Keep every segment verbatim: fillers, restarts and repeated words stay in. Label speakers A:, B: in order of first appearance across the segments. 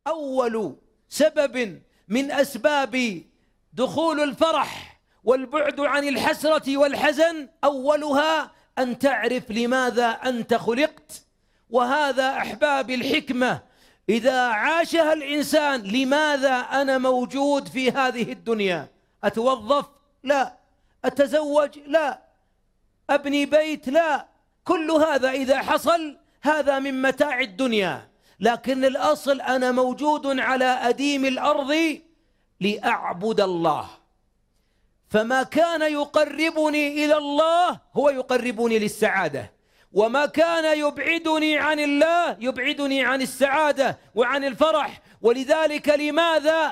A: أول سبب من أسباب دخول الفرح والبعد عن الحسرة والحزن أولها أن تعرف لماذا أنت خلقت. وهذا أحبابي الحكمة إذا عاشها الإنسان. لماذا أنا موجود في هذه الدنيا؟ أتوظف؟ لا. أتزوج؟ لا. أبني بيت؟ لا. كل هذا إذا حصل هذا من متاع الدنيا، لكن الأصل أنا موجود على أديم الأرض لأعبد الله، فما كان يقربني إلى الله هو يقربني للسعادة، وما كان يبعدني عن الله يبعدني عن السعادة وعن الفرح. ولذلك لماذا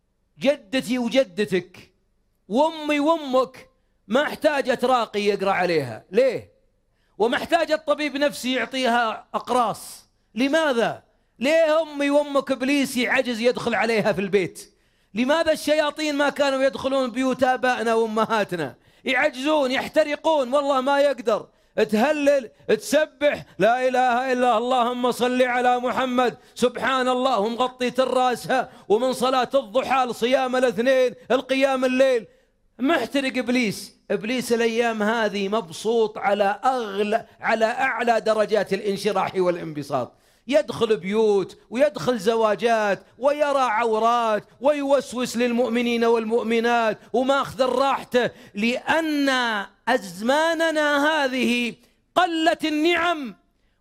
A: جدتي وجدتك وأمي وأمك ما احتاجت راقي يقرأ عليها؟ ليه؟ وما احتاجت طبيب نفسي يعطيها أقراص؟ لماذا؟ ليه أمي وأمك إبليس يعجز يدخل عليها في البيت؟ لماذا الشياطين ما كانوا يدخلون بيوت آبائنا وأمهاتنا؟ يعجزون، يحترقون، والله ما يقدر. تهلل، تسبح، لا إله إلا اللهم صل على محمد، سبحان الله، ومغطية راسها، ومن صلاة الضحى لصيام الاثنين القيام الليل. محترق إبليس. إبليس الأيام هذه مبسوط على أغلى على أعلى درجات الانشراح والانبساط. يدخل بيوت ويدخل زواجات ويرى عورات ويوسوس للمؤمنين والمؤمنات وماخذ راحته، لأن أزماننا هذه قلت النعم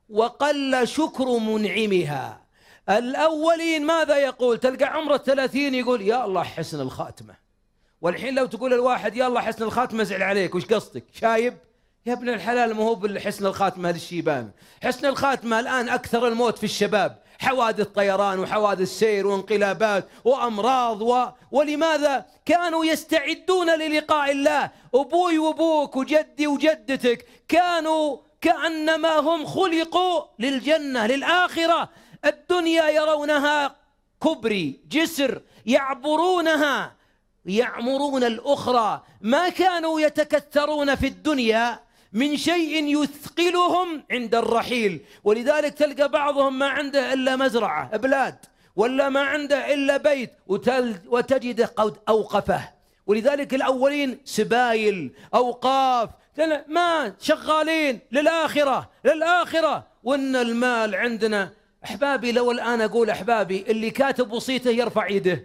A: وقل شكر منعمها. الأولين ماذا يقول؟ تلقى عمره الثلاثين يقول يا الله حسن الخاتمة، والحين لو تقول الواحد يا الله حسن الخاتمة زعل عليك. وش قصدك؟ شايب؟ يا ابن الحلال، ما هو بالحسن الخاتمة للشيبان. حسن الخاتمة الآن أكثر الموت في الشباب، حوادث طيران وحوادث سير وانقلابات وأمراض و... ولماذا؟ كانوا يستعدون للقاء الله. أبوي وأبوك وجدي وجدتك كانوا كأنما هم خلقوا للجنة للآخرة. الدنيا يرونها كبري جسر يعبرونها، يعمرون الأخرى. ما كانوا يتكثرون في الدنيا من شيء يثقلهم عند الرحيل. ولذلك تلقى بعضهم ما عنده إلا مزرعة بلاد، ولا ما عنده إلا بيت، وتجد قد أوقفه. ولذلك الأولين سبايل أوقاف ما شغالين للآخرة للآخرة. وإن المال عندنا أحبابي، لو الآن أقول أحبابي اللي كاتب وصيته يرفع يده،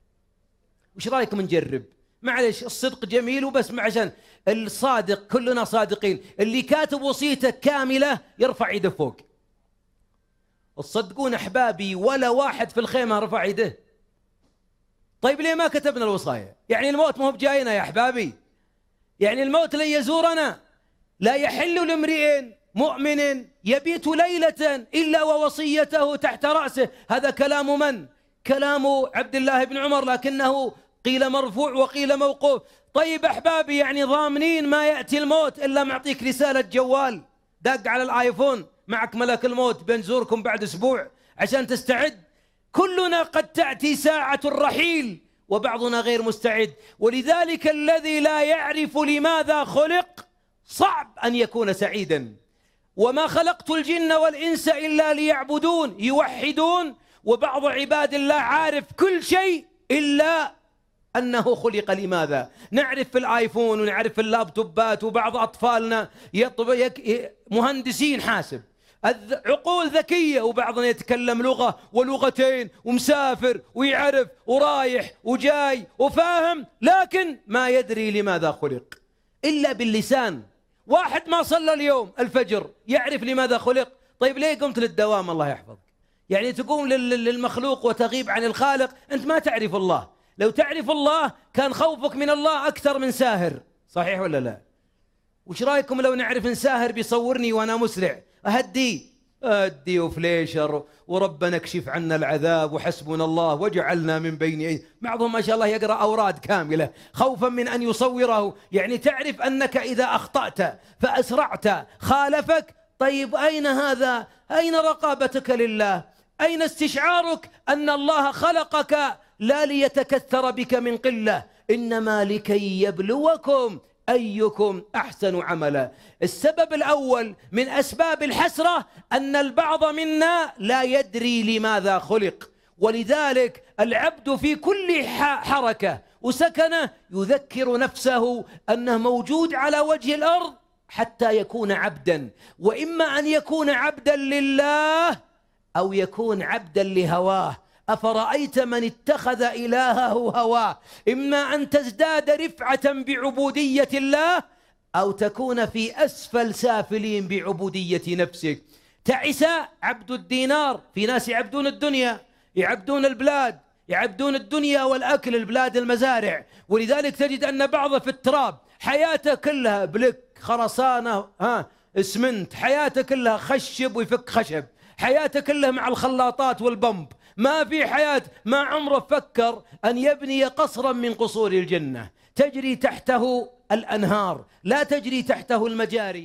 A: وش رايكم نجرب؟ معلش الصدق جميل وبس، عشان الصادق كلنا صادقين. اللي كاتب وصيته كاملة يرفع يده فوق. تصدقون أحبابي ولا واحد في الخيمة رفع يده. طيب ليه ما كتبنا الوصايا؟ يعني الموت ما هو بجاينا يا أحبابي، يعني الموت لن يزورنا. لا يحل لامرئ مؤمن يبيت ليلة إلا ووصيته تحت رأسه. هذا كلام من؟ كلام عبد الله بن عمر، لكنه قيل مرفوع وقيل موقوف. طيب أحبابي، يعني ضامنين ما يأتي الموت إلا معطيك رسالة جوال دق على الآيفون معك ملك الموت بنزوركم بعد أسبوع عشان تستعد. كلنا قد تأتي ساعة الرحيل وبعضنا غير مستعد. ولذلك الذي لا يعرف لماذا خلق صعب أن يكون سعيدا. وما خلقت الجن والإنس إلا ليعبدون، يوحدون. وبعض عباد الله عارف كل شيء إلا أنه خلق لماذا. نعرف في الآيفون ونعرف في اللابتوبات، وبعض أطفالنا يطب مهندسين حاسب، عقول ذكية، وبعضنا يتكلم لغة ولغتين ومسافر ويعرف ورايح وجاي وفاهم، لكن ما يدري لماذا خلق إلا باللسان. واحد ما صلى اليوم الفجر يعرف لماذا خلق. طيب ليه قمت للدوام؟ الله يحفظك. يعني تقوم للمخلوق وتغيب عن الخالق، أنت ما تعرف الله. لو تعرف الله كان خوفك من الله أكثر من ساهر، صحيح ولا لا؟ وش رأيكم لو نعرف إن ساهر بيصورني وأنا مسرع أهدي أهدي وفليشر وربنا اكشف عنا العذاب وحسبنا الله وجعلنا من بين أيدي. بعضهم ما شاء الله يقرأ أوراد كاملة خوفا من أن يصوره. يعني تعرف أنك إذا أخطأت فأسرعت خالفك. طيب أين هذا؟ أين رقابتك لله؟ أين استشعارك أن الله خلقك لا ليتكثر بك من قلة، إنما لكي يبلوكم أيكم أحسن عملا. السبب الأول من أسباب الحسرة أن البعض منا لا يدري لماذا خلق. ولذلك العبد في كل حركة وسكنة يذكر نفسه أنه موجود على وجه الأرض حتى يكون عبدا، وإما أن يكون عبدا لله أو يكون عبدا لهواه. أفرأيت من اتخذ إلهه هواه، إما أن تزداد رفعة بعبودية الله أو تكون في أسفل سافلين بعبودية نفسك. تعس عبد الدينار. في ناس يعبدون الدنيا، يعبدون البلاد، يعبدون الدنيا والأكل، البلاد المزارع، ولذلك تجد أن بعضه في التراب حياته كلها بلك خرسانة ها اسمنت، حياته كلها خشب ويفك خشب، حياته كلها مع الخلاطات والبمب، ما في حياة، ما عمره فكر أن يبني قصرا من قصور الجنة تجري تحته الأنهار لا تجري تحته المجاري.